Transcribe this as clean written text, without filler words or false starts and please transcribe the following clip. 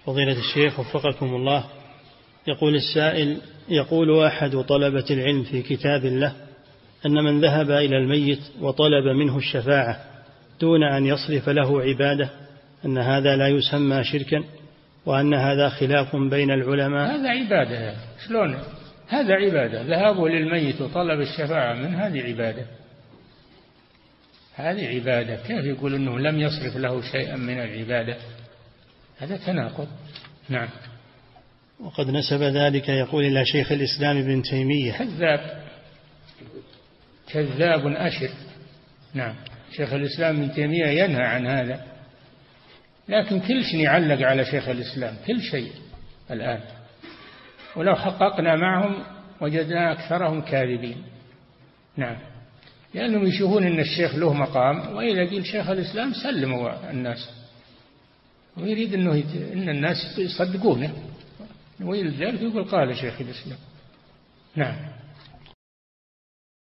فضيلة الشيخ وفقكم الله، يقول السائل: يقول أحد طلبة العلم في كتاب له أن من ذهب إلى الميت وطلب منه الشفاعة دون أن يصرف له عبادة أن هذا لا يسمى شركا، وأن هذا خلاف بين العلماء. هذا عبادة. شلون هذا عبادة؟ ذهابه للميت وطلب الشفاعة من هذه عبادة. هذه عبادة. كيف يقول أنه لم يصرف له شيئا من العبادة؟ هذا تناقض. نعم. وقد نسب ذلك يقول إلى شيخ الإسلام ابن تيمية. كذاب أشر. نعم. شيخ الإسلام ابن تيمية ينهى عن هذا، لكن كل شيء يعلق على شيخ الإسلام، كل شيء الآن، ولو حققنا معهم وجدنا أكثرهم كاذبين. نعم. لأنهم يشوفون أن الشيخ له مقام، وإذا قيل شيخ الإسلام سلموا الناس، ويريد أن الناس يصدقونه، ويلذلك يقول قال شيخ الإسلام. نعم.